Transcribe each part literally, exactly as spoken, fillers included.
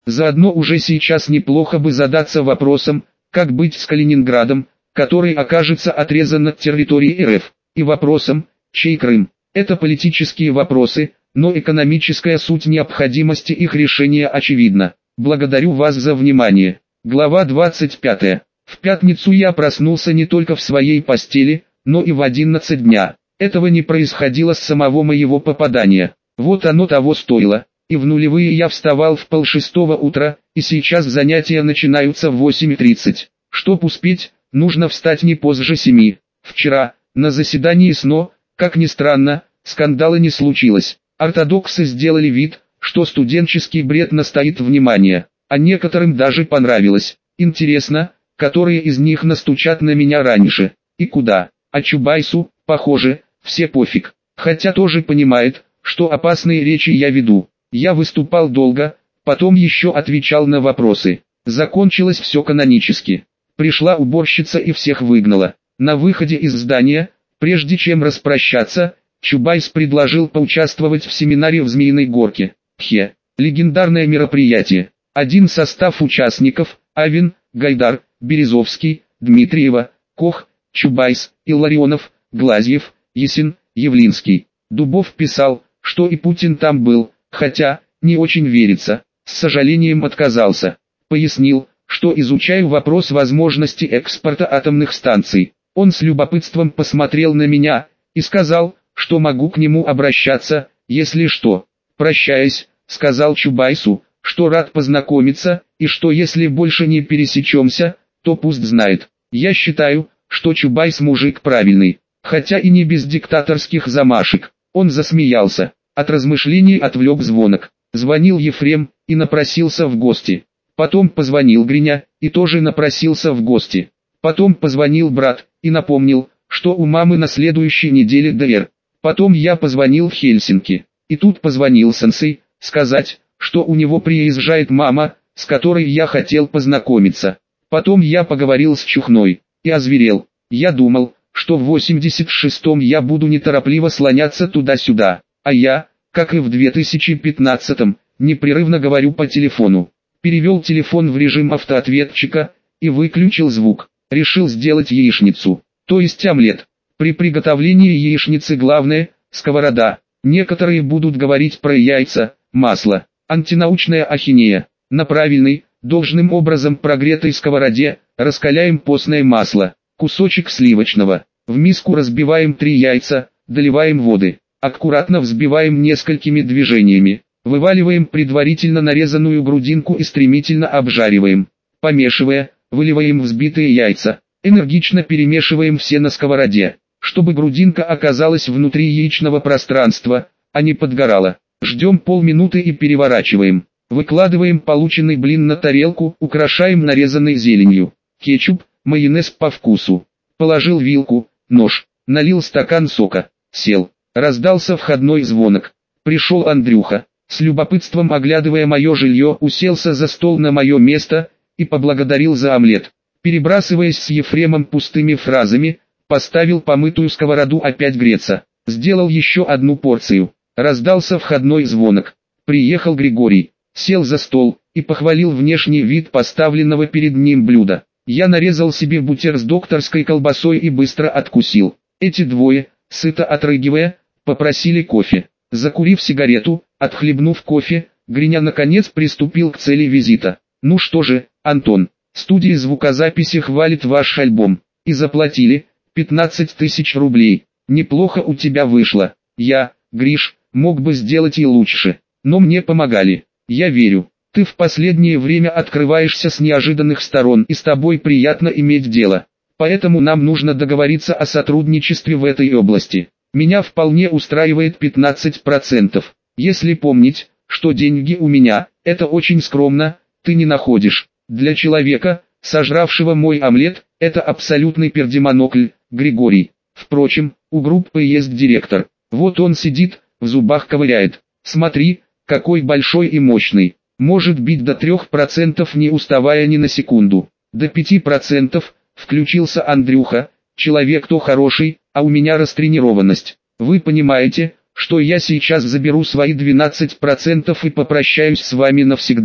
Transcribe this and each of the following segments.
Заодно уже сейчас неплохо бы задаться вопросом, как быть с Калининградом, который окажется отрезан от территории эр эф, и вопросом, чей Крым. Это политические вопросы, но экономическая суть необходимости их решения очевидна. Благодарю вас за внимание. Глава двадцать пятая. В пятницу я проснулся не только в своей постели, но и в одиннадцать дня. Этого не происходило с самого моего попадания. Вот оно того стоило. И в нулевые я вставал в полшестого утра, и сейчас занятия начинаются в восемь тридцать. Чтоб успеть, нужно встать не позже семи. Вчера, на заседании СНО, как ни странно, скандала не случилось. Ортодоксы сделали вид, что студенческий бред настоит внимания, а некоторым даже понравилось. Интересно, которые из них настучат на меня раньше, и куда? А Чубайсу, похоже, все пофиг, хотя тоже понимает, что опасные речи я веду. Я выступал долго, потом еще отвечал на вопросы. Закончилось все канонически. Пришла уборщица и всех выгнала. На выходе из здания, прежде чем распрощаться, Чубайс предложил поучаствовать в семинаре в Змеиной Горке. Хе, легендарное мероприятие. Один состав участников: Авин, Гайдар, Березовский, Дмитриева, Кох, Чубайс, Илларионов, Глазьев, Есин, Явлинский. Дубов писал, что и Путин там был, хотя, не очень верится, с сожалением отказался. Пояснил, что изучаю вопрос возможности экспорта атомных станций. Он с любопытством посмотрел на меня и сказал, что могу к нему обращаться, если что. Прощаясь, сказал Чубайсу, что рад познакомиться, и что если больше не пересечемся, то пусть знает. Я считаю, что Чубайс мужик правильный, хотя и не без диктаторских замашек. Он засмеялся. От размышлений отвлек звонок. Звонил Ефрем и напросился в гости. Потом позвонил Гриня и тоже напросился в гости. Потом позвонил брат и напомнил, что у мамы на следующей неделе дэ эр. Потом я позвонил в Хельсинки. И тут позвонил сенсей, сказать, что у него приезжает мама, с которой я хотел познакомиться. Потом я поговорил с Чухной и озверел. Я думал, что в восемьдесят шестом я буду неторопливо слоняться туда-сюда. А я, как и в две тысячи пятнадцатом, непрерывно говорю по телефону. Перевел телефон в режим автоответчика и выключил звук. Решил сделать яичницу, то есть омлет. При приготовлении яичницы главное – сковорода. Некоторые будут говорить про яйца, масло. Антинаучная ахинея. На правильной, должным образом прогретой сковороде, раскаляем постное масло. Кусочек сливочного. В миску разбиваем три яйца, доливаем воды. Аккуратно взбиваем несколькими движениями. Вываливаем предварительно нарезанную грудинку и стремительно обжариваем. Помешивая, выливаем взбитые яйца. Энергично перемешиваем все на сковороде, чтобы грудинка оказалась внутри яичного пространства, а не подгорала. Ждем полминуты и переворачиваем. Выкладываем полученный блин на тарелку, украшаем нарезанной зеленью. Кетчуп, майонез по вкусу. Положил вилку, нож, налил стакан сока, сел. Раздался входной звонок. Пришел Андрюха, с любопытством оглядывая мое жилье, уселся за стол на мое место и поблагодарил за омлет. Перебрасываясь с Ефремом пустыми фразами, поставил помытую сковороду опять греться. Сделал еще одну порцию. Раздался входной звонок. Приехал Григорий, сел за стол и похвалил внешний вид поставленного перед ним блюда. Я нарезал себе бутер с докторской колбасой и быстро откусил. Эти двое, сыто отрыгивая, попросили кофе. Закурив сигарету, отхлебнув кофе, Гриня наконец приступил к цели визита. «Ну что же, Антон, студия звукозаписи хвалит ваш альбом. И заплатили пятнадцать тысяч рублей. Неплохо у тебя вышло. Я, Гриш, мог бы сделать и лучше, но мне помогали. Я верю, ты в последнее время открываешься с неожиданных сторон и с тобой приятно иметь дело. Поэтому нам нужно договориться о сотрудничестве в этой области. Меня вполне устраивает пятнадцать процентов. Если помнить, что деньги у меня, это очень скромно, ты не находишь? Для человека, сожравшего мой омлет, это абсолютный пердемонокль, Григорий. Впрочем, у группы есть директор. Вот он сидит, в зубах ковыряет. Смотри, какой большой и мощный. Может бить до трех процентов, не уставая ни на секунду. До пяти процентов, включился Андрюха. Человек-то хороший, а у меня растренированность. Вы понимаете, что я сейчас заберу свои двенадцать процентов и попрощаюсь с вами навсегда.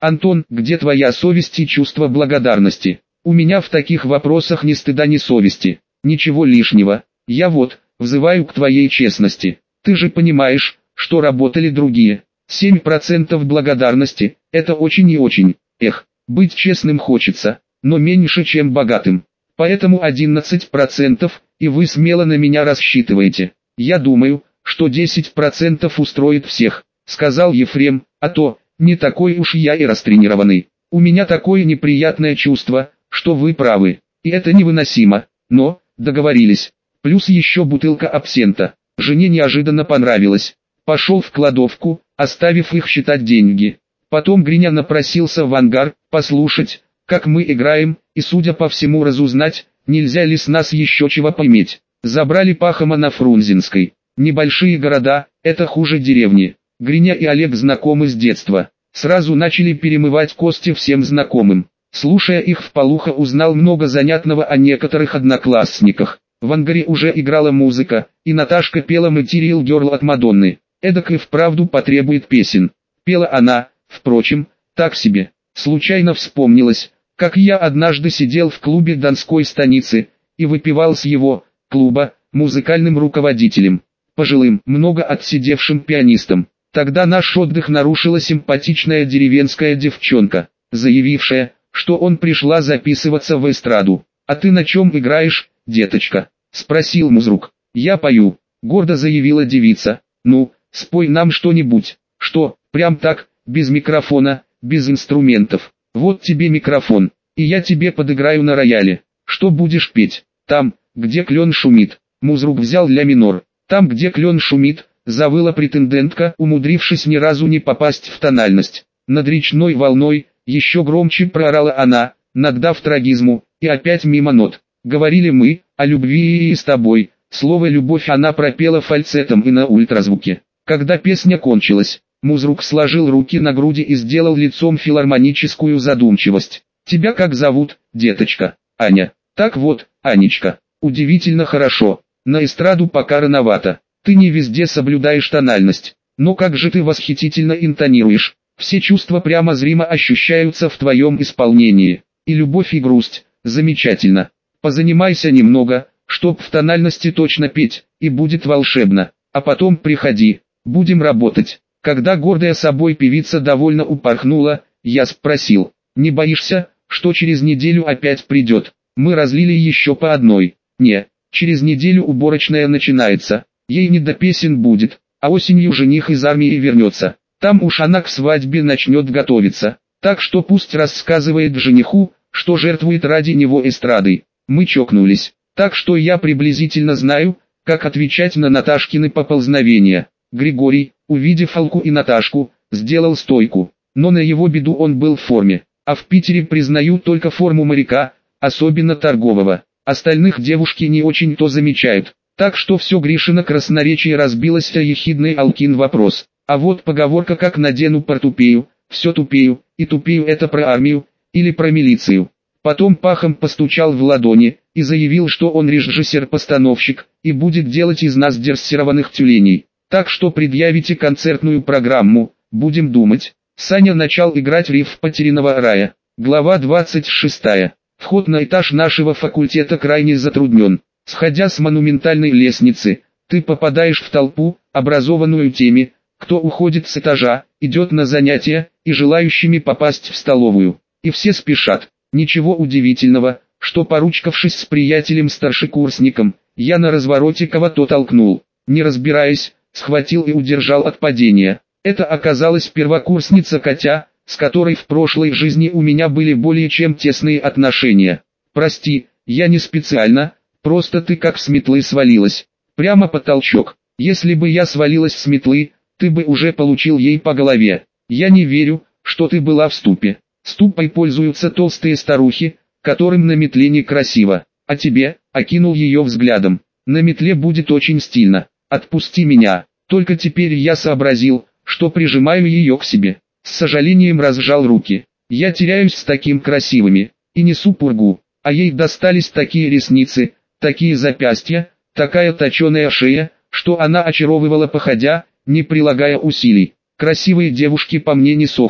Антон, где твоя совесть и чувство благодарности? У меня в таких вопросах ни стыда, ни совести, ничего лишнего. Я вот, взываю к твоей честности. Ты же понимаешь, что работали другие. семь процентов благодарности, это очень и очень. Эх, быть честным хочется, но меньше, чем богатым. Поэтому одиннадцать процентов, и вы смело на меня рассчитываете. Я думаю, что десять процентов устроит всех, сказал Ефрем, а то, не такой уж я и растренированный. У меня такое неприятное чувство, что вы правы, и это невыносимо, но, договорились. Плюс еще бутылка абсента. Жене неожиданно понравилось. Пошел в кладовку, оставив их считать деньги. Потом Гриня напросился в ангар, послушать, как мы играем, и судя по всему разузнать, нельзя ли с нас еще чего поиметь. Забрали Пахома на Фрунзенской. Небольшие города, это хуже деревни. Гриня и Олег знакомы с детства. Сразу начали перемывать кости всем знакомым. Слушая их вполуха, узнал много занятного о некоторых одноклассниках. В ангаре уже играла музыка, и Наташка пела «Material Girl» от Мадонны. Эдак и вправду потребует песен. Пела она, впрочем, так себе. Случайно вспомнилось, как я однажды сидел в клубе Донской станицы, и выпивал с его, клуба, музыкальным руководителем, пожилым, много отсидевшим пианистом. Тогда наш отдых нарушила симпатичная деревенская девчонка, заявившая, что он пришла записываться в эстраду. «А ты на чем играешь, деточка?» — спросил музрук. «Я пою», — гордо заявила девица. «Ну, спой нам что-нибудь». «Что, прям так, без микрофона, без инструментов? Вот тебе микрофон, и я тебе подыграю на рояле. Что будешь петь?» «Там, где клен шумит». Музрук взял ля минор. «Там, где клен шумит», — завыла претендентка, умудрившись ни разу не попасть в тональность. Над речной волной, еще громче проорала она, наддав трагизму, и опять мимо нот. «Говорили мы о любви и с тобой». Слово «любовь» она пропела фальцетом и на ультразвуке. Когда песня кончилась, музрук сложил руки на груди и сделал лицом филармоническую задумчивость. «Тебя как зовут, деточка?» «Аня». «Так вот, Анечка, удивительно хорошо. На эстраду пока рановато. Ты не везде соблюдаешь тональность. Но как же ты восхитительно интонируешь. Все чувства прямо зримо ощущаются в твоем исполнении. И любовь, и грусть. Замечательно. Позанимайся немного, чтоб в тональности точно петь, и будет волшебно. А потом приходи, будем работать». Когда гордая собой певица довольно упорхнула, я спросил: «Не боишься, что через неделю опять придет?» Мы разлили еще по одной. «Не, через неделю уборочная начинается, ей не до песен будет, а осенью жених из армии вернется. Там уж она к свадьбе начнет готовиться, так что пусть рассказывает жениху, что жертвует ради него эстрадой». Мы чокнулись, так что я приблизительно знаю, как отвечать на Наташкины поползновения. Григорий, увидев Алку и Наташку, сделал стойку, но на его беду он был в форме, а в Питере признают только форму моряка, особенно торгового. Остальных девушки не очень-то замечают, так что все Гришина красноречие разбилось о ехидный Алкин вопрос. А вот поговорка «как надену портупею», все тупею, и тупею — это про армию, или про милицию. Потом Пахом постучал в ладони и заявил, что он режиссер-постановщик и будет делать из нас дрессированных тюленей. Так что предъявите концертную программу, будем думать. Саня начал играть риф «Потерянного рая». Глава двадцать шестая. Вход на этаж нашего факультета крайне затруднен. Сходя с монументальной лестницы, ты попадаешь в толпу, образованную теми, кто уходит с этажа, идет на занятия, и желающими попасть в столовую. И все спешат. Ничего удивительного, что, поручкавшись с приятелем-старшекурсником, я на развороте кого-то толкнул. Не разбираясь, схватил и удержал от падения. Это оказалась первокурсница Катя, с которой в прошлой жизни у меня были более чем тесные отношения. «Прости, я не специально, просто ты как с метлы свалилась. Прямо под толчок. Если бы я свалилась с метлы, ты бы уже получил ей по голове. Я не верю, что ты была в ступе. Ступой пользуются толстые старухи, которым на метле некрасиво. А тебе?» — окинул ее взглядом. «На метле будет очень стильно. Отпусти меня». Только теперь я сообразил, что прижимаю ее к себе. С сожалением разжал руки. Я теряюсь с таким красивыми, и несу пургу. А ей достались такие ресницы, такие запястья, такая точеная шея, что она очаровывала походя, не прилагая усилий. Красивые девушки по мне не сохнут.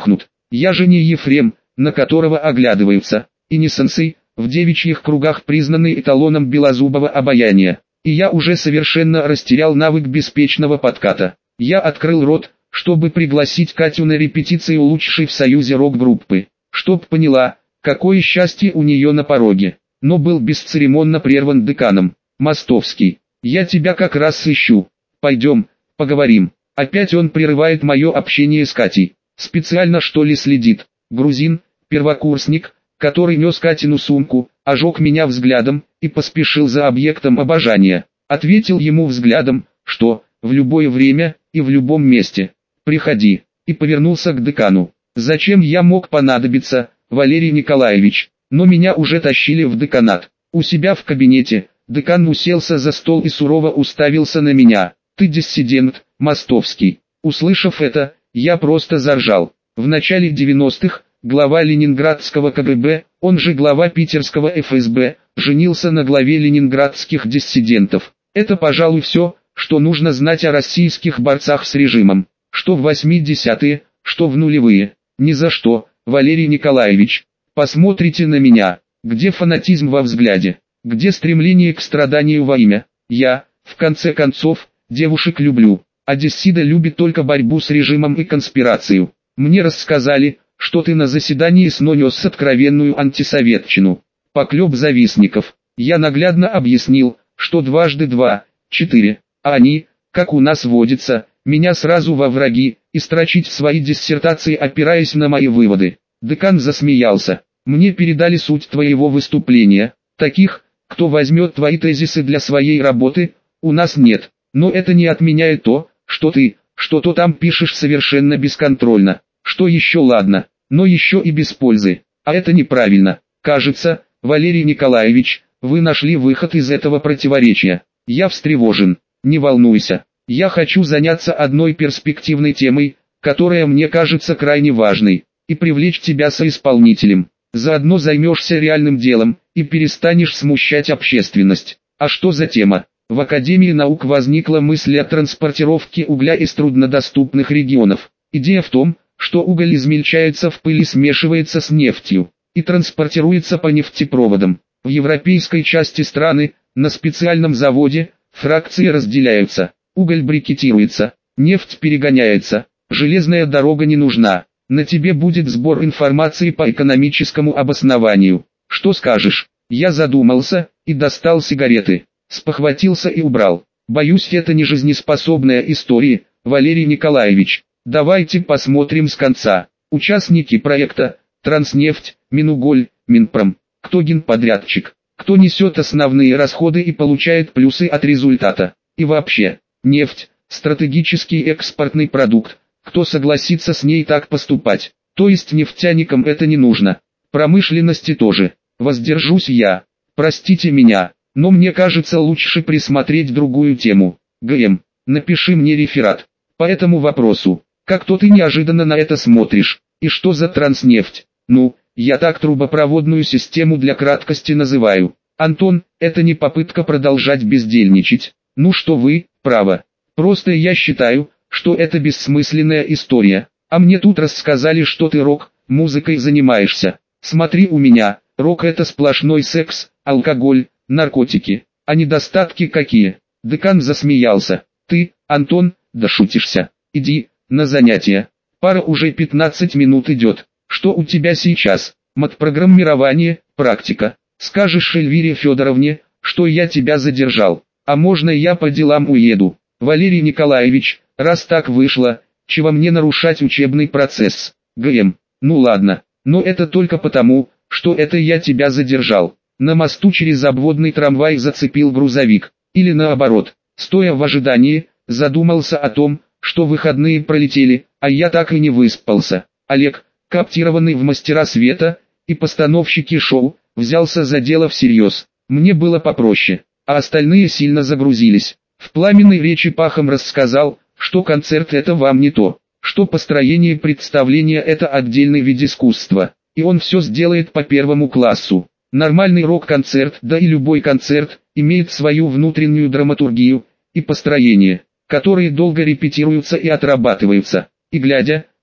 Я же не Ефрем, на которого оглядываются, и не сенсей, в девичьих кругах признанный эталоном белозубого обаяния. И я уже совершенно растерял навык беспечного подката. Я открыл рот, чтобы пригласить Катю на репетицию лучшей в Союзе рок-группы, чтоб поняла, какое счастье у нее на пороге, но был бесцеремонно прерван деканом. «Мостовский, я тебя как раз ищу. Пойдем, поговорим». Опять он прерывает мое общение с Катей. Специально что ли следит? Грузин, первокурсник, который нес Катину сумку, ожег меня взглядом и поспешил за объектом обожания. Ответил ему взглядом, что в любое время и в любом месте приходи, и повернулся к декану. Зачем я мог понадобиться, Валерий Николаевич? Но меня уже тащили в деканат. У себя в кабинете декан уселся за стол и сурово уставился на меня. «Ты диссидент, Мостовский». Услышав это, я просто заржал. В начале девяностых глава ленинградского ка гэ бэ, он же глава питерского эф эс бэ, женился на главе ленинградских диссидентов. Это, пожалуй, все, что нужно знать о российских борцах с режимом. Что в восьмидесятые, что в нулевые. Ни за что, Валерий Николаевич. Посмотрите на меня. Где фанатизм во взгляде? Где стремление к страданию во имя? Я, в конце концов, девушек люблю. А Диссида любит только борьбу с режимом и конспирацию. Мне рассказали, что ты на заседании СНО нес откровенную антисоветчину. Поклеп завистников. Я наглядно объяснил, что дважды два – четыре, а они, как у нас водится, меня сразу во враги, и строчить свои диссертации, опираясь на мои выводы. Декан засмеялся. Мне передали суть твоего выступления. Таких, кто возьмет твои тезисы для своей работы, у нас нет. Но это не отменяет то, что ты, что-то там пишешь совершенно бесконтрольно. Что еще ладно, но еще и без пользы. А это неправильно. Кажется, Валерий Николаевич, вы нашли выход из этого противоречия. Я встревожен. Не волнуйся. Я хочу заняться одной перспективной темой, которая мне кажется крайне важной, и привлечь тебя соисполнителем. Заодно займешься реальным делом, и перестанешь смущать общественность. А что за тема? В Академии наук возникла мысль о транспортировке угля из труднодоступных регионов. Идея в том, что уголь измельчается в пыли, смешивается с нефтью и транспортируется по нефтепроводам. В европейской части страны, на специальном заводе, фракции разделяются, уголь брикетируется, нефть перегоняется, железная дорога не нужна. На тебе будет сбор информации по экономическому обоснованию. Что скажешь? Я задумался и достал сигареты. Спохватился и убрал. Боюсь, это не жизнеспособная история, Валерий Николаевич. Давайте посмотрим с конца. Участники проекта: Транснефть, Минуголь, Минпром. Кто генподрядчик? Кто несет основные расходы и получает плюсы от результата? И вообще, нефть – стратегический экспортный продукт. Кто согласится с ней так поступать? То есть нефтяникам это не нужно. Промышленности тоже. Воздержусь я. Простите меня. Но мне кажется, лучше присмотреть другую тему. гэ эм, напиши мне реферат по этому вопросу. Как-то ты неожиданно на это смотришь. И что за транснефть? Ну, я так трубопроводную систему для краткости называю. Антон, это не попытка продолжать бездельничать. Ну что вы, право. Просто я считаю, что это бессмысленная история. А мне тут рассказали, что ты рок, музыкой занимаешься. Смотри у меня, рок это сплошной секс, алкоголь, наркотики. А недостатки какие? Декан засмеялся. Ты, Антон, да шутишься. Иди, на занятия. Пара уже пятнадцать минут идет. Что у тебя сейчас? Матпрограммирование, практика. Скажешь Эльвире Федоровне, что я тебя задержал. А можно я по делам уеду? Валерий Николаевич, раз так вышло, чего мне нарушать учебный процесс? гэ эм, ну ладно, но это только потому, что это я тебя задержал. На мосту через обводный трамвай зацепил грузовик. Или наоборот, стоя в ожидании, задумался о том, что выходные пролетели, а я так и не выспался. Олег, коптированный в мастера света и постановщики шоу, взялся за дело всерьез. Мне было попроще, а остальные сильно загрузились. В пламенной речи Пахом рассказал, что концерт это вам не то, что построение представления это отдельный вид искусства, и он все сделает по первому классу. Нормальный рок-концерт, да и любой концерт, имеет свою внутреннюю драматургию и построение, которые долго репетируются и отрабатываются. И глядя,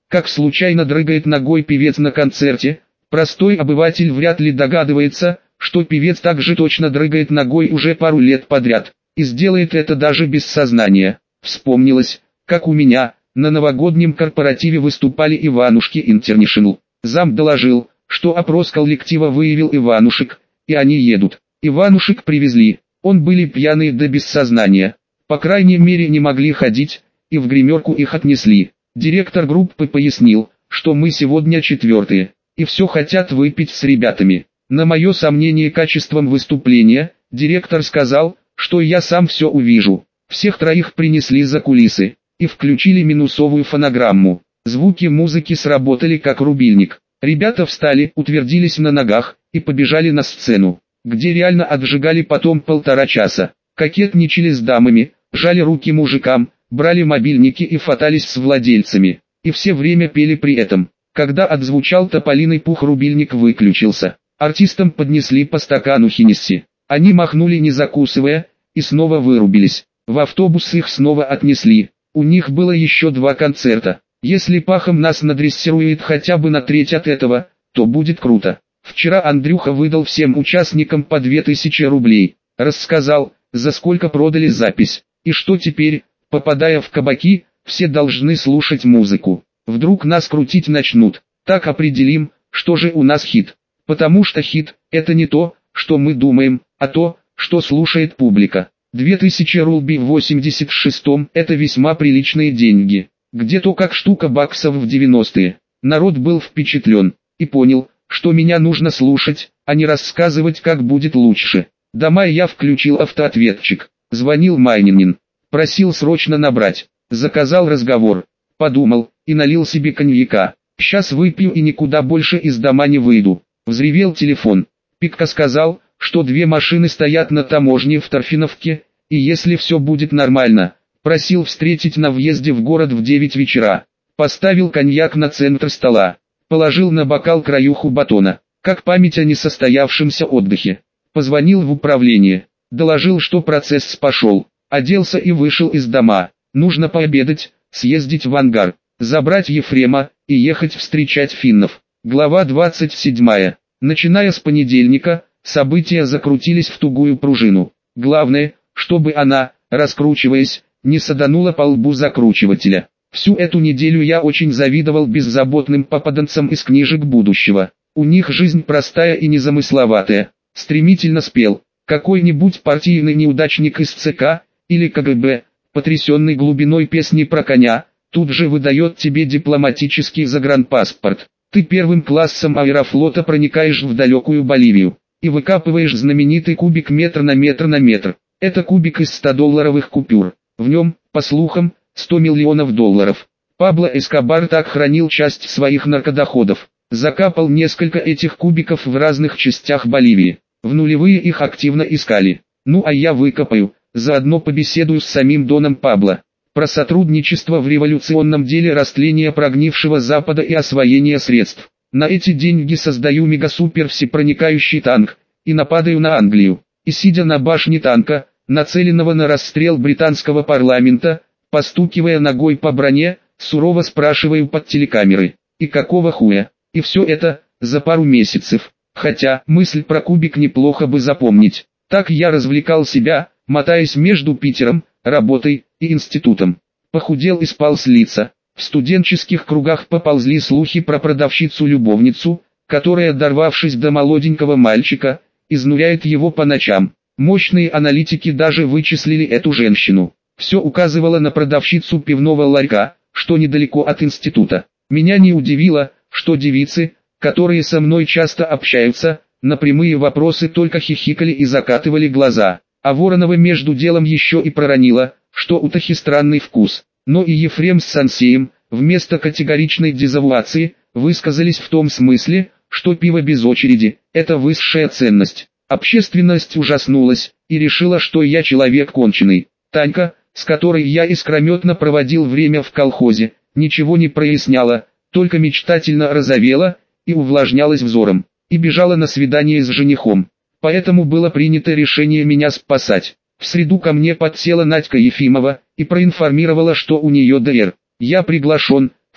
как случайно дрыгает ногой певец на концерте. Простой обыватель вряд ли догадывается, что певец также точно дрыгает ногой уже пару лет подряд, и сделает это даже без сознания. Вспомнилось, как у меня, на новогоднем корпоративе выступали Иванушки Интернешнл. Зам доложил, что опрос коллектива выявил Иванушек, и они едут. Иванушек привезли, он были пьяные до без сознания, по крайней мере не могли ходить, и в гримерку их отнесли. Директор группы пояснил, что мы сегодня четвертые, и все хотят выпить с ребятами. На мое сомнение качеством выступления, директор сказал, что я сам все увижу. Всех троих принесли за кулисы, и включили минусовую фонограмму. Звуки музыки сработали как рубильник. Ребята встали, утвердились на ногах, и побежали на сцену, где реально отжигали потом полтора часа. Кокетничали с дамами, жали руки мужикам, брали мобильники и фотались с владельцами. И все время пели при этом. Когда отзвучал тополиный пух, рубильник выключился. Артистам поднесли по стакану Хеннесси. Они махнули не закусывая, и снова вырубились. В автобус их снова отнесли. У них было еще два концерта. Если Пахом нас надрессирует хотя бы на треть от этого, то будет круто. Вчера Андрюха выдал всем участникам по две тысячи рублей. Рассказал, за сколько продали запись. И что теперь, попадая в кабаки, все должны слушать музыку. Вдруг нас крутить начнут. Так определим, что же у нас хит. Потому что хит – это не то, что мы думаем, а то, что слушает публика. две тысячи рублей в восемьдесят шестом – это весьма приличные деньги. Где-то как штука баксов в девяностые. Народ был впечатлен и понял, что меня нужно слушать, а не рассказывать, как будет лучше. Дома я включил автоответчик. Звонил Майнинин. Просил срочно набрать. Заказал разговор. Подумал и налил себе коньяка. Сейчас выпью и никуда больше из дома не выйду. Взревел телефон. Пикка сказал, что две машины стоят на таможне в Торфяновке, и если все будет нормально, просил встретить на въезде в город в девять вечера. Поставил коньяк на центр стола. Положил на бокал краюху батона, как память о несостоявшемся отдыхе. Позвонил в управление. Доложил, что процесс пошел. Оделся и вышел из дома. Нужно пообедать, съездить в ангар, забрать Ефрема и ехать встречать финнов. Глава двадцать седьмая. Начиная с понедельника, события закрутились в тугую пружину. Главное, чтобы она, раскручиваясь, не саданула по лбу закручивателя. Всю эту неделю я очень завидовал беззаботным попаданцам из книжек будущего. У них жизнь простая и незамысловатая. Стремительно спел какой-нибудь партийный неудачник из ЦК или КГБ, потрясенный глубиной песни про коня, тут же выдает тебе дипломатический загранпаспорт. Ты первым классом аэрофлота проникаешь в далекую Боливию и выкапываешь знаменитый кубик метр на метр на метр. Это кубик из ста-долларовых купюр. В нем, по слухам, сто миллионов долларов. Пабло Эскобар так хранил часть своих наркодоходов. Закапал несколько этих кубиков в разных частях Боливии. В нулевые их активно искали. Ну а я выкопаю, заодно побеседую с самим Доном Пабло. Про сотрудничество в революционном деле растления прогнившего Запада и освоения средств. На эти деньги создаю мегасупер всепроникающий танк, и нападаю на Англию. И сидя на башне танка, нацеленного на расстрел британского парламента, постукивая ногой по броне, сурово спрашиваю под телекамеры: и какого хуя? И все это, за пару месяцев. Хотя, мысль про кубик неплохо бы запомнить. Так я развлекал себя, мотаясь между Питером, работой и институтом. Похудел и спал с лица. В студенческих кругах поползли слухи про продавщицу-любовницу, которая, дорвавшись до молоденького мальчика, изнуряет его по ночам. Мощные аналитики даже вычислили эту женщину. Все указывало на продавщицу пивного ларька, что недалеко от института. Меня не удивило, что девицы, которые со мной часто общаются, на прямые вопросы только хихикали и закатывали глаза. А Воронова между делом еще и проронила, что у Тахи странный вкус. Но и Ефрем с Сансеем, вместо категоричной дезавуации, высказались в том смысле, что пиво без очереди – это высшая ценность. Общественность ужаснулась и решила, что я человек конченый. Танька, с которой я искрометно проводил время в колхозе, ничего не проясняла, только мечтательно розовела и увлажнялась взором, и бежала на свидание с женихом. Поэтому было принято решение меня спасать. В среду ко мне подсела Надька Ефимова и проинформировала, что у нее ДР. Я приглашен,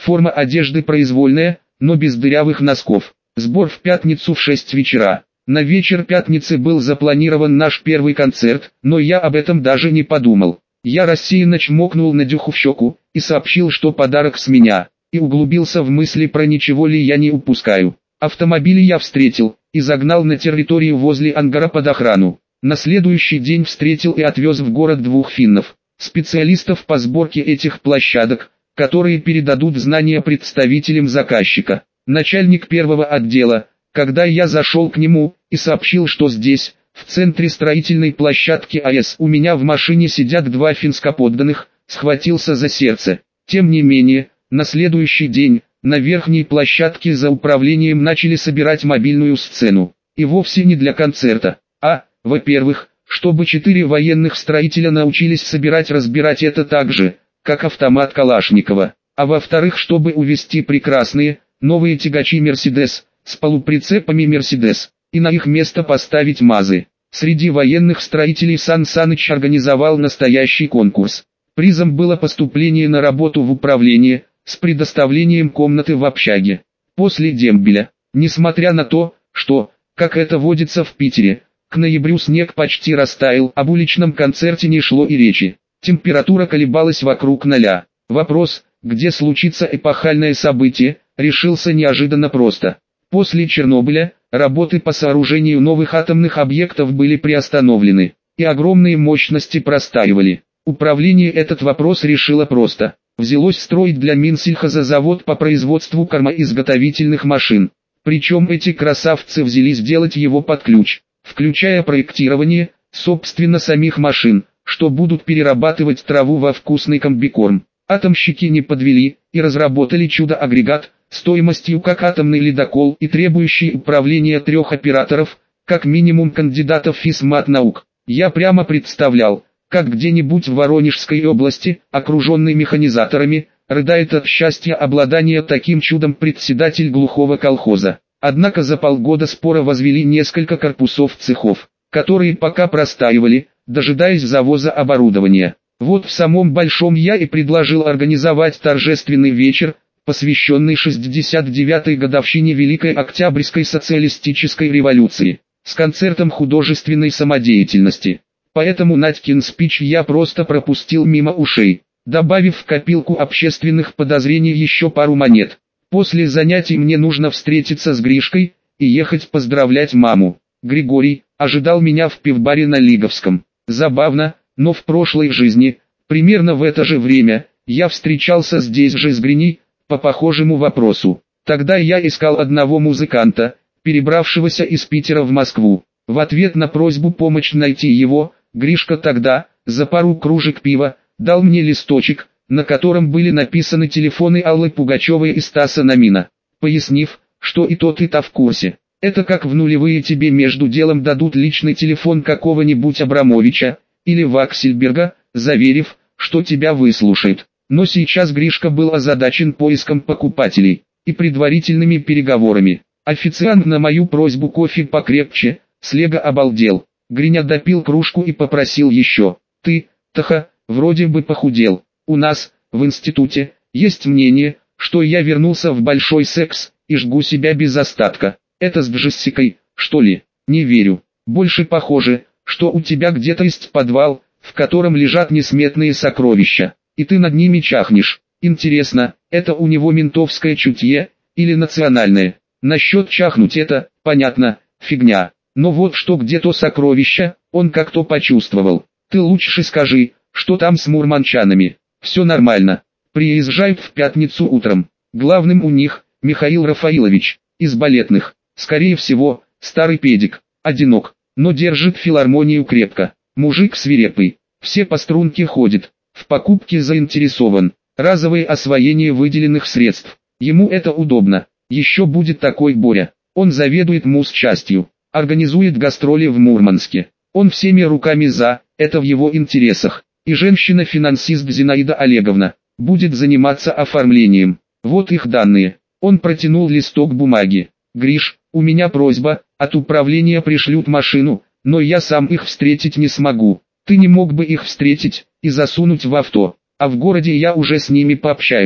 Форма одежды произвольная, но без дырявых носков. Сбор в пятницу в шесть вечера. На вечер пятницы был запланирован наш первый концерт, но я об этом даже не подумал. Я рассеянно чмокнул Надюху в щеку и сообщил, что подарок с меня, и углубился в мысли про ничего ли я не упускаю. Автомобиль я встретил и загнал на территорию возле ангара под охрану. На следующий день встретил и отвез в город двух финнов, специалистов по сборке этих площадок, которые передадут знания представителям заказчика. Начальник первого отдела, когда я зашел к нему и сообщил, что здесь, в центре строительной площадки АЭС, у меня в машине сидят два финскоподданных, схватился за сердце. Тем не менее, на следующий день, на верхней площадке за управлением начали собирать мобильную сцену. И вовсе не для концерта, а, во-первых, чтобы четыре военных строителя научились собирать-разбирать это так же, как автомат Калашникова. А во-вторых, чтобы увезти прекрасные, новые тягачи «Мерседес», с полуприцепами «Мерседес», и на их место поставить МАЗы. Среди военных строителей Сан Саныч организовал настоящий конкурс. Призом было поступление на работу в управление, с предоставлением комнаты в общаге. После дембеля, несмотря на то, что, как это водится в Питере, к ноябрю снег почти растаял, об уличном концерте не шло и речи. Температура колебалась вокруг ноля. Вопрос, где случится эпохальное событие, решился неожиданно просто. После Чернобыля, работы по сооружению новых атомных объектов были приостановлены, и огромные мощности простаивали. Управление этот вопрос решило просто. Взялось строить для Минсельхоза завод по производству кормоизготовительных машин. Причем эти красавцы взялись делать его под ключ, включая проектирование, собственно самих машин, что будут перерабатывать траву во вкусный комбикорм. Атомщики не подвели и разработали чудо-агрегат, стоимостью как атомный ледокол и требующий управления трех операторов, как минимум кандидатов физмат-наук. Я прямо представлял, как где-нибудь в Воронежской области, окруженный механизаторами, рыдает от счастья обладания таким чудом председатель глухого колхоза. Однако за полгода спора возвели несколько корпусов цехов, которые пока простаивали, дожидаясь завоза оборудования. Вот в самом Большом я и предложил организовать торжественный вечер, посвященный шестьдесят девятой годовщине Великой Октябрьской социалистической революции, с концертом художественной самодеятельности. Поэтому Надькин спич я просто пропустил мимо ушей, добавив в копилку общественных подозрений еще пару монет. После занятий мне нужно встретиться с Гришкой и ехать поздравлять маму. Григорий ожидал меня в пивбаре на Лиговском. Забавно, но в прошлой жизни, примерно в это же время, я встречался здесь же с Гриней, по похожему вопросу. Тогда я искал одного музыканта, перебравшегося из Питера в Москву. В ответ на просьбу помочь найти его, Гришка тогда, за пару кружек пива, дал мне листочек, на котором были написаны телефоны Аллы Пугачевой и Стаса Намина, пояснив, что и тот и та в курсе. Это как в нулевые тебе между делом дадут личный телефон какого-нибудь Абрамовича или Ваксельберга, заверив, что тебя выслушают. Но сейчас Гришка был озадачен поиском покупателей и предварительными переговорами. Официант на мою просьбу кофе покрепче, слега обалдел. Гриня допил кружку и попросил еще. Ты, Таха, вроде бы похудел. У нас, в институте, есть мнение, что я вернулся в большой секс и жгу себя без остатка. Это с Джессикой, что ли? Не верю. Больше похоже, что у тебя где-то есть подвал, в котором лежат несметные сокровища, и ты над ними чахнешь. Интересно, это у него ментовское чутье или национальное? Насчет чахнуть это, понятно, фигня. Но вот что где-то сокровища, он как-то почувствовал. Ты лучше скажи, что там с мурманчанами. Все нормально. Приезжают в пятницу утром. Главным у них, Михаил Рафаилович, из балетных. Скорее всего, старый педик, одинок, но держит филармонию крепко. Мужик свирепый, все по струнке ходит, в покупке заинтересован. Разовое освоение выделенных средств. Ему это удобно. Еще будет такой Боря. Он заведует муз-частью. Организует гастроли в Мурманске. Он всеми руками за, это в его интересах. И женщина-финансист Зинаида Олеговна будет заниматься оформлением. Вот их данные. Он протянул листок бумаги. Гриш, у меня просьба, от управления пришлют машину, но я сам их встретить не смогу. Ты не мог бы их встретить и засунуть в авто, а в городе я уже с ними пообщаюсь.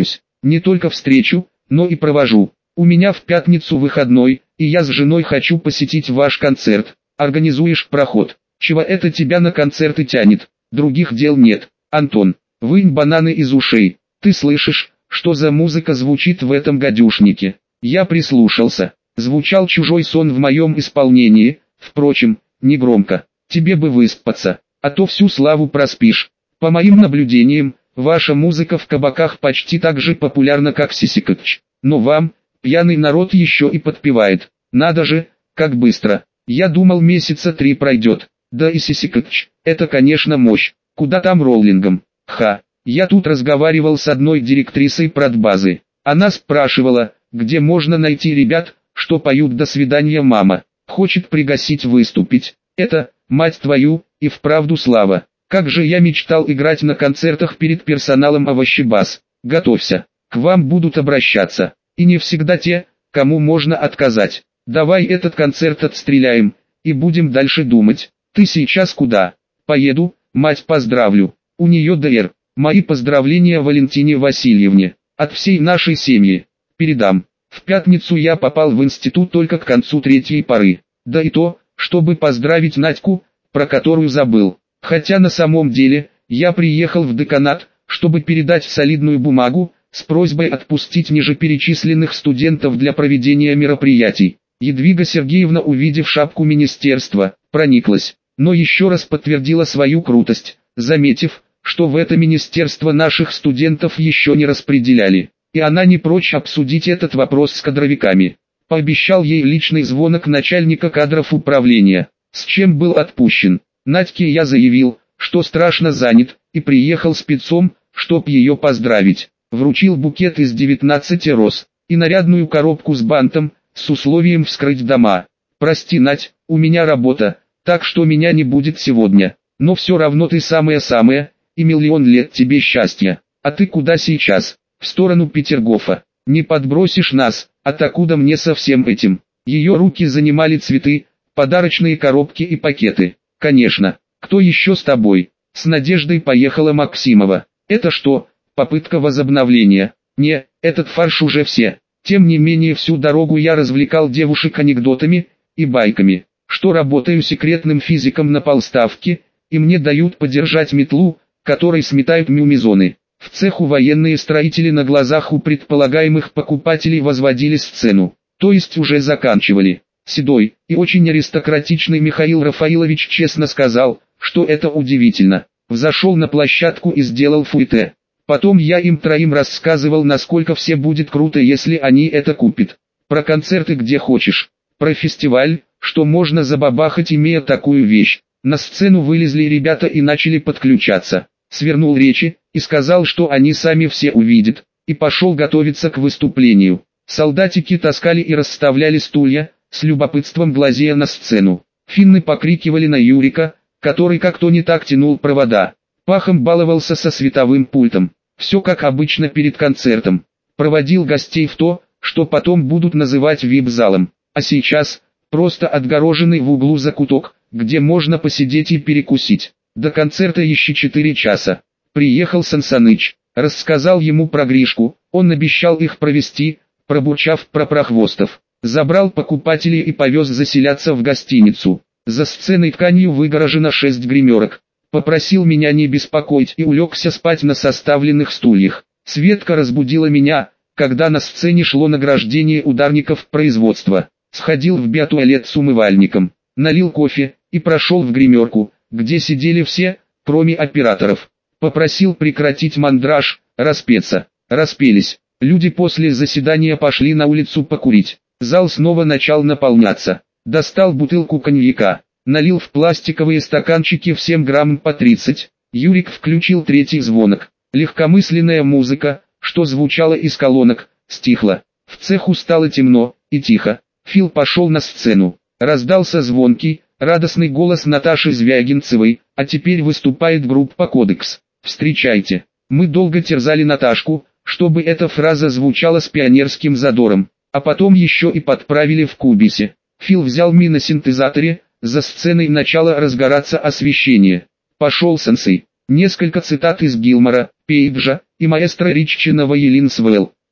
Не только встречу, но и провожу. У меня в пятницу выходной, и я с женой хочу посетить ваш концерт. Организуешь проход? Чего это тебя на концерты тянет? Других дел нет. Антон, вынь бананы из ушей. Ты слышишь, что за музыка звучит в этом гадюшнике? Я прислушался. Звучал чужой сон в моем исполнении, впрочем, не громко. Тебе бы выспаться, а то всю славу проспишь. По моим наблюдениям, ваша музыка в кабаках почти так же популярна, как сисикатч. Но вам, пьяный народ, еще и подпевает. Надо же, как быстро. Я думал, месяца три пройдет. Да и сисикатч, это, конечно, мощь. Куда там роллингом? Ха, я тут разговаривал с одной директрисой продбазы. Она спрашивала, где можно найти ребят, что поют «До свидания, мама». Хочет пригласить выступить. Это, мать твою, и вправду слава. Как же я мечтал играть на концертах перед персоналом Овощебас. Готовься, к вам будут обращаться. И не всегда те, кому можно отказать. Давай этот концерт отстреляем, и будем дальше думать. Ты сейчас куда? Поеду, мать поздравлю. У нее ДР. Мои поздравления Валентине Васильевне. От всей нашей семьи. Передам. В пятницу я попал в институт только к концу третьей поры. Да и то, чтобы поздравить Надьку, про которую забыл. Хотя на самом деле, я приехал в деканат, чтобы передать солидную бумагу, с просьбой отпустить нижеперечисленных студентов для проведения мероприятий. Едвига Сергеевна, увидев шапку министерства, прониклась, но еще раз подтвердила свою крутость, заметив, что в это министерство наших студентов еще не распределяли, и она не прочь обсудить этот вопрос с кадровиками. Пообещал ей личный звонок начальника кадров управления, с чем был отпущен. Надьке я заявил, что страшно занят, и приехал спецом, чтоб ее поздравить. Вручил букет из девятнадцати роз и нарядную коробку с бантом, с условием вскрыть дома. Прости, Надь, у меня работа, так что меня не будет сегодня, но все равно ты самая-самая, и миллион лет тебе счастья. А ты куда сейчас? В сторону Петергофа. Не подбросишь нас, откуда мне со всем этим? Ее руки занимали цветы, подарочные коробки и пакеты. Конечно, кто еще с тобой? С Надеждой поехала Максимова. Это что, попытка возобновления? Не, этот фарш уже все. Тем не менее, всю дорогу я развлекал девушек анекдотами и байками, что работаю секретным физиком на полставки, и мне дают подержать метлу, которой сметают мюмизоны. В цеху военные строители на глазах у предполагаемых покупателей возводили сцену, то есть уже заканчивали. Седой и очень аристократичный Михаил Рафаилович честно сказал, что это удивительно. Взошел на площадку и сделал фуэте. Потом я им троим рассказывал, насколько все будет круто, если они это купят. Про концерты где хочешь. Про фестиваль, что можно забабахать, имея такую вещь. На сцену вылезли ребята и начали подключаться. Свернул речи и сказал, что они сами все увидят. И пошел готовиться к выступлению. Солдатики таскали и расставляли стулья, с любопытством глазея на сцену. Финны покрикивали на Юрика, который как-то не так тянул провода. Пахом баловался со световым пультом. Все как обычно перед концертом. Проводил гостей в то, что потом будут называть вип-залом. А сейчас, просто отгороженный в углу закуток, где можно посидеть и перекусить. До концерта еще четыре часа. Приехал Сансаныч, рассказал ему про Гришку, он обещал их провести, пробурчав про прохвостов. Забрал покупателей и повез заселяться в гостиницу. За сценой тканью выгорожено шесть гримерок. Попросил меня не беспокоить и улегся спать на составленных стульях. Светка разбудила меня, когда на сцене шло награждение ударников производства. Сходил в биотуалет с умывальником, налил кофе и прошел в гримерку, где сидели все, кроме операторов. Попросил прекратить мандраж, распеться. Распелись. Люди после заседания пошли на улицу покурить. Зал снова начал наполняться. Достал бутылку коньяка, налил в пластиковые стаканчики всем грамм по тридцать. Юрик включил третий звонок. Легкомысленная музыка, что звучала из колонок, стихла. В цеху стало темно и тихо. Фил пошел на сцену. Раздался звонкий, радостный голос Наташи Звягинцевой, а теперь выступает группа «Кодекс». Встречайте. Мы долго терзали Наташку, чтобы эта фраза звучала с пионерским задором, а потом еще и подправили в кубисе. Фил взял ми на синтезаторе, за сценой начало разгораться освещение. Пошел сенсей. Несколько цитат из Гилмора, Пейджа и маэстро Риччина Вайолин Свелл.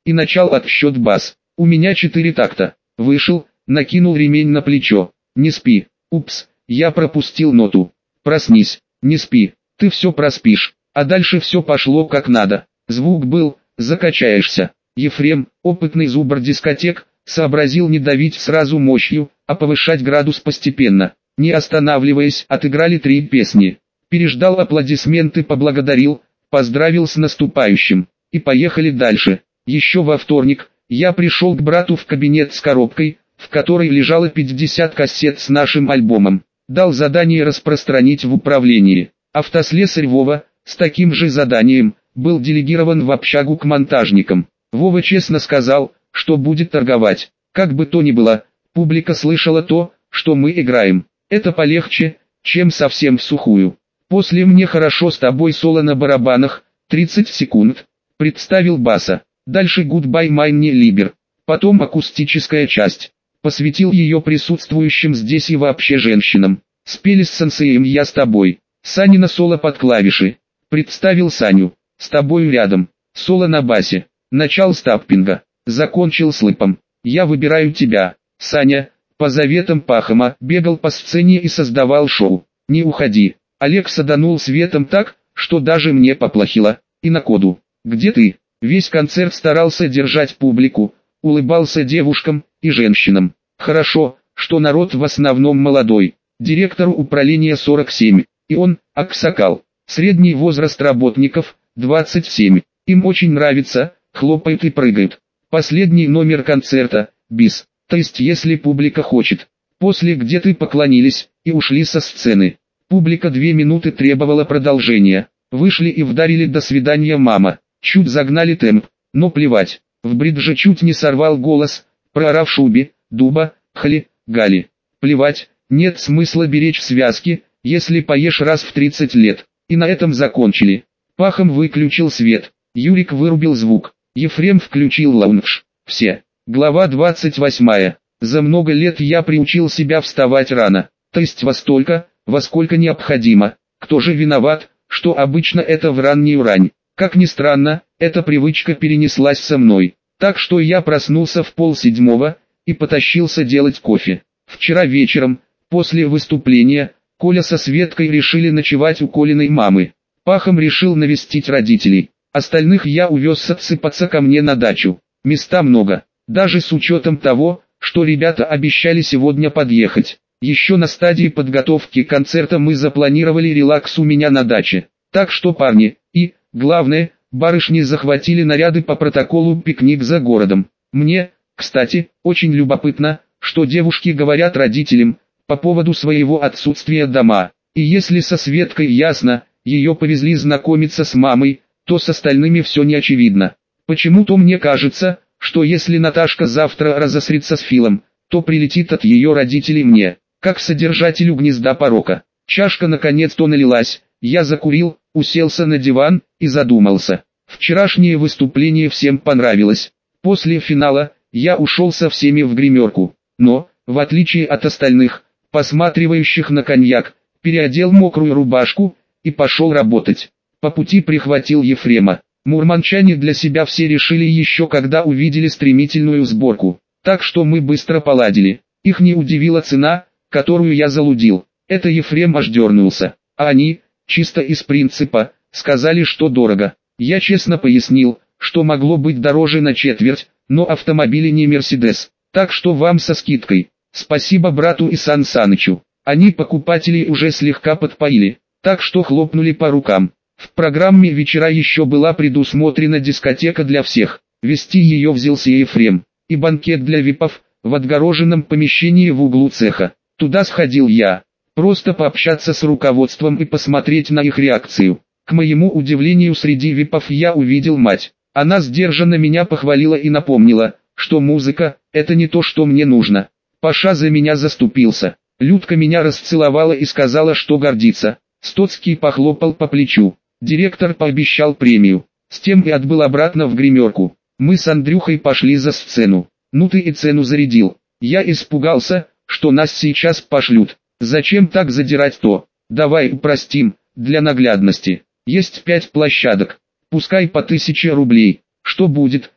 И начал отсчет бас. У меня четыре такта. Вышел, накинул ремень на плечо. Не спи. Упс, я пропустил ноту. Проснись. Не спи. Ты все проспишь. А дальше все пошло как надо. Звук был, закачаешься. Ефрем, опытный зубр дискотек, сообразил не давить сразу мощью, а повышать градус постепенно. Не останавливаясь, отыграли три песни. Переждал аплодисменты, поблагодарил, поздравил с наступающим. И поехали дальше. Еще во вторник, я пришел к брату в кабинет с коробкой, в которой лежало пятьдесят кассет с нашим альбомом. Дал задание распространить в управлении. Автослесарь Вова, с таким же заданием, был делегирован в общагу к монтажникам. Вова честно сказал, что будет торговать. Как бы то ни было, публика слышала то, что мы играем. Это полегче, чем совсем в сухую. После «Мне хорошо с тобой» соло на барабанах, тридцать секунд, представил баса. Дальше «Goodbye Майни Либер». Потом акустическая часть. Посвятил ее присутствующим здесь и вообще женщинам. Спели с сенсеем «Я с тобой». Санина соло под клавиши. Представил Саню. «С тобою рядом». Соло на басе. Начал с таппинга. Закончил слэпом. «Я выбираю тебя». Саня, по заветам Пахома, бегал по сцене и создавал шоу. «Не уходи». Олег саданул светом так, что даже мне поплохело. И на коду. «Где ты?» Весь концерт старался держать публику, улыбался девушкам и женщинам. Хорошо, что народ в основном молодой. Директору управления сорок семь, и он, аксакал. Средний возраст работников – двадцать семь. Им очень нравится, хлопают и прыгают. Последний номер концерта – бис. То есть если публика хочет. После «Где ты» поклонились и ушли со сцены. Публика две минуты требовала продолжения. Вышли и вдарили «До свидания, мама». Чуть загнали темп, но плевать. В бридже чуть не сорвал голос, проорав Шубе, Дуба, Хли, Гали. Плевать, нет смысла беречь связки, если поешь раз в тридцать лет. И на этом закончили. Пахом выключил свет, Юрик вырубил звук, Ефрем включил лаунж. Все. Глава двадцать восьмая. За много лет я приучил себя вставать рано, то есть во столько, во сколько необходимо. Кто же виноват, что обычно это в раннюю рань? Как ни странно, эта привычка перенеслась со мной. Так что я проснулся в полседьмого и потащился делать кофе. Вчера вечером, после выступления, Коля со Светкой решили ночевать у Колиной мамы. Пахом решил навестить родителей. Остальных я увез отсыпаться ко мне на дачу. Места много, даже с учетом того, что ребята обещали сегодня подъехать. Еще на стадии подготовки концерта мы запланировали релакс у меня на даче. Так что парни, и, главное, барышни захватили наряды по протоколу «Пикник за городом». Мне, кстати, очень любопытно, что девушки говорят родителям по поводу своего отсутствия дома. И если со Светкой ясно, ее повезли знакомиться с мамой, то с остальными все не очевидно. Почему-то мне кажется, что если Наташка завтра разосрится с Филом, то прилетит от ее родителей мне, как содержателю гнезда порока. Чашка наконец-то налилась, я закурил, уселся на диван и задумался. Вчерашнее выступление всем понравилось. После финала я ушел со всеми в гримерку, но, в отличие от остальных, посматривающих на коньяк, переодел мокрую рубашку и пошел работать. По пути прихватил Ефрема. Мурманчане для себя все решили еще когда увидели стремительную сборку, так что мы быстро поладили. Их не удивила цена, которую я залудил. Это Ефрем аж дернулся, а они, чисто из принципа, сказали, что дорого. Я честно пояснил, что могло быть дороже на четверть, но автомобили не Мерседес, так что вам со скидкой. Спасибо брату и Сан Санычу. Они покупателей уже слегка подпоили, так что хлопнули по рукам. В программе вечера еще была предусмотрена дискотека для всех. Вести ее взялся Ефрем. И банкет для випов в отгороженном помещении в углу цеха. Туда сходил я. Просто пообщаться с руководством и посмотреть на их реакцию. К моему удивлению, среди випов я увидел мать. Она сдержанно меня похвалила и напомнила, что музыка – это не то, что мне нужно. Паша за меня заступился. Людка меня расцеловала и сказала, что гордится. Стоцкий похлопал по плечу. Директор пообещал премию. С тем и отбыл обратно в гримерку. Мы с Андрюхой пошли за сцену. Ну ты и цену зарядил. Я испугался, что нас сейчас пошлют. Зачем так задирать-то? Давай упростим, для наглядности. Есть пять площадок. Пускай по тысяче рублей. Что будет,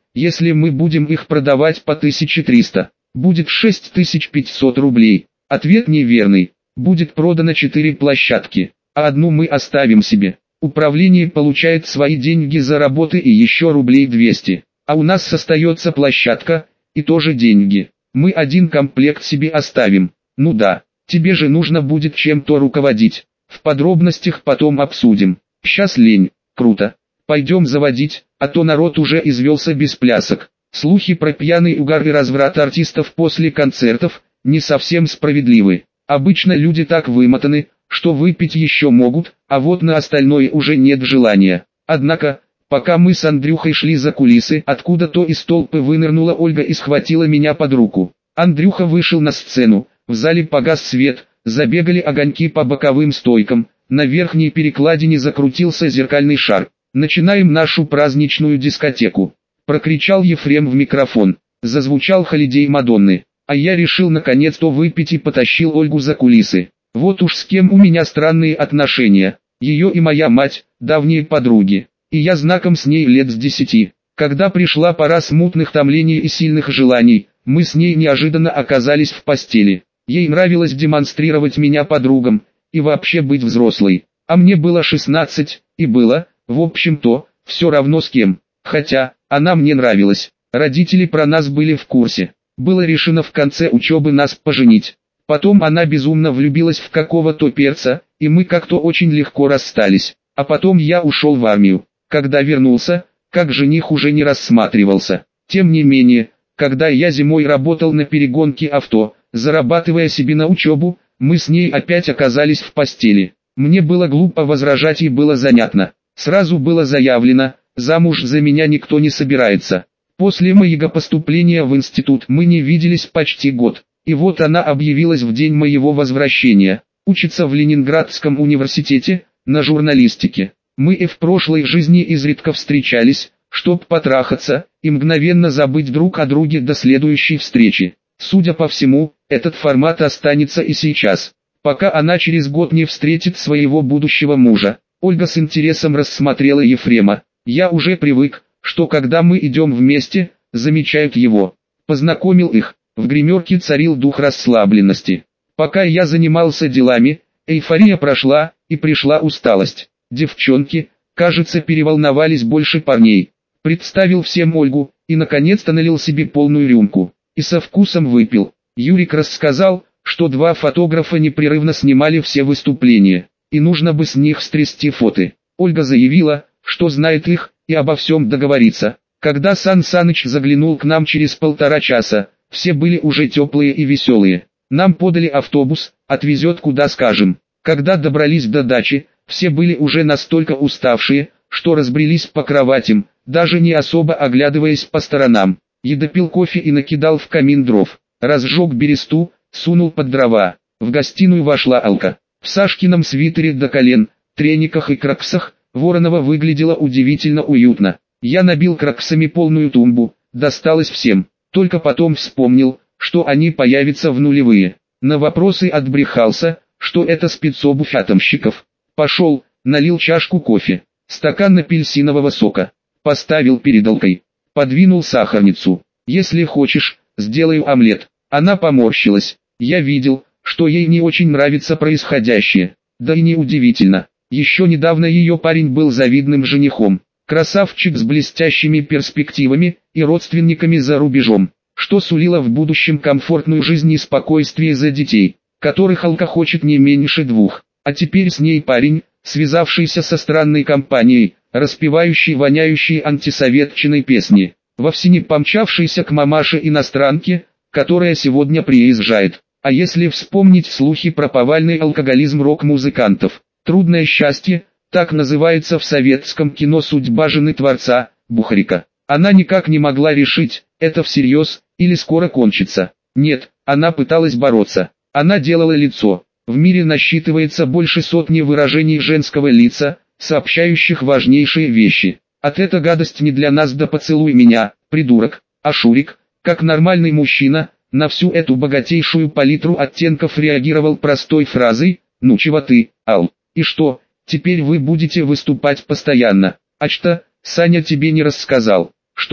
если мы будем их продавать по тысяче триста? Будет шесть тысяч пятьсот рублей. Ответ неверный. Будет продано четыре площадки, а одну мы оставим себе. Управление получает свои деньги за работы и еще рублей двести. А у нас остается площадка, и тоже деньги. Мы один комплект себе оставим. Ну да, тебе же нужно будет чем-то руководить. В подробностях потом обсудим. Сейчас лень. Круто. Пойдем заводить, а то народ уже извелся без плясок. Слухи про пьяный угар и разврат артистов после концертов не совсем справедливы. Обычно люди так вымотаны, что выпить еще могут, а вот на остальное уже нет желания. Однако, пока мы с Андрюхой шли за кулисы, откуда-то из толпы вынырнула Ольга и схватила меня под руку. Андрюха вышел на сцену, в зале погас свет, забегали огоньки по боковым стойкам, на верхней перекладине закрутился зеркальный шар. «Начинаем нашу праздничную дискотеку», — прокричал Ефрем в микрофон. Зазвучал холидей Мадонны, а я решил наконец-то выпить и потащил Ольгу за кулисы. Вот уж с кем у меня странные отношения. Ее и моя мать, давние подруги, и я знаком с ней лет с десяти. Когда пришла пора смутных томлений и сильных желаний, мы с ней неожиданно оказались в постели. Ей нравилось демонстрировать меня подругам, и вообще быть взрослой. А мне было шестнадцать, и было, в общем-то, все равно с кем. Хотя, она мне нравилась. Родители про нас были в курсе. Было решено в конце учебы нас поженить. Потом она безумно влюбилась в какого-то перца, и мы как-то очень легко расстались. А потом я ушел в армию. Когда вернулся, как жених уже не рассматривался. Тем не менее, когда я зимой работал на перегонке авто, зарабатывая себе на учебу, мы с ней опять оказались в постели. Мне было глупо возражать и было занятно. Сразу было заявлено, замуж за меня никто не собирается. После моего поступления в институт мы не виделись почти год. И вот она объявилась в день моего возвращения. Учится в Ленинградском университете, на журналистике. Мы и в прошлой жизни изредка встречались, чтоб потрахаться, и мгновенно забыть друг о друге до следующей встречи. Судя по всему, этот формат останется и сейчас. Пока она через год не встретит своего будущего мужа. Ольга с интересом рассмотрела Ефрема. Я уже привык, что когда мы идем вместе, замечают его. Познакомил их. В гримерке царил дух расслабленности. Пока я занимался делами, эйфория прошла, и пришла усталость. Девчонки, кажется, переволновались больше парней. Представил всем Ольгу, и наконец-то налил себе полную рюмку. И со вкусом выпил. Юрик рассказал, что два фотографа непрерывно снимали все выступления, и нужно бы с них стрясти фото. Ольга заявила, что знает их, и обо всем договорится. Когда Сан Саныч заглянул к нам через полтора часа, все были уже теплые и веселые. Нам подали автобус, отвезет куда скажем. Когда добрались до дачи, все были уже настолько уставшие, что разбрелись по кроватям, даже не особо оглядываясь по сторонам. Я допил кофе и накидал в камин дров. Разжег бересту, сунул под дрова. В гостиную вошла Алка. В Сашкином свитере до колен, трениках и кроксах, Воронова выглядела удивительно уютно. Я набил кроксами полную тумбу, досталось всем. Только потом вспомнил, что они появятся в нулевые. На вопросы отбрехался, что это спецобувь атомщиков. Пошел, налил чашку кофе, стакан апельсинового сока. Поставил перед Алкой. Подвинул сахарницу. Если хочешь, сделаю омлет. Она поморщилась. Я видел, что ей не очень нравится происходящее. Да и неудивительно. Еще недавно ее парень был завидным женихом. Красавчик с блестящими перспективами и родственниками за рубежом, что сулило в будущем комфортную жизнь и спокойствие за детей, которых Алка хочет не меньше двух. А теперь с ней парень, связавшийся со странной компанией, распевающий воняющие антисоветчиной песни, вовсе не помчавшийся к мамаше-иностранке, которая сегодня приезжает. А если вспомнить слухи про повальный алкоголизм рок-музыкантов, «Трудное счастье», так называется в советском кино судьба жены творца, Бухарика. Она никак не могла решить, это всерьез, или скоро кончится. Нет, она пыталась бороться. Она делала лицо. В мире насчитывается больше сотни выражений женского лица, сообщающих важнейшие вещи. От эта гадость не для нас, да поцелуй меня, придурок. А Шурик, как нормальный мужчина, на всю эту богатейшую палитру оттенков реагировал простой фразой: «Ну чего ты, Ал? И что, теперь вы будете выступать постоянно?» «А что, Саня тебе не рассказал?» «Что?»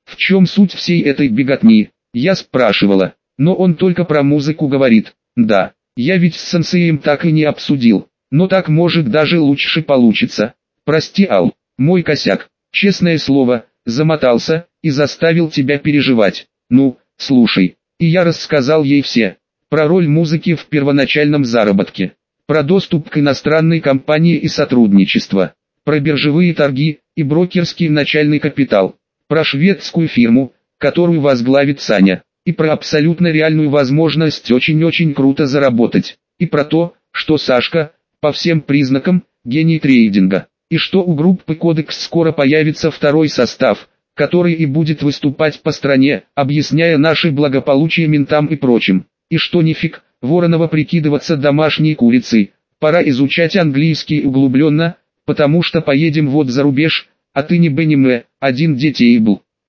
В чем суть всей этой беготни? Я спрашивала, но он только про музыку говорит. Да, я ведь с сенсеем так и не обсудил, но так может даже лучше получится. Прости, Ал, мой косяк, честное слово, замотался и заставил тебя переживать. Ну, слушай, и я рассказал ей все. Про роль музыки в первоначальном заработке, про доступ к иностранной компании и сотрудничество, про биржевые торги и брокерский начальный капитал, про шведскую фирму, которую возглавит Саня, и про абсолютно реальную возможность очень-очень круто заработать, и про то, что Сашка, по всем признакам, гений трейдинга, и что у группы Кодекс скоро появится второй состав, который и будет выступать по стране, объясняя наше благополучие ментам и прочим. И что нифиг, Воронова прикидываться домашней курицей, пора изучать английский углубленно, потому что поедем вот за рубеж, а ты не Бенни М, один детей был.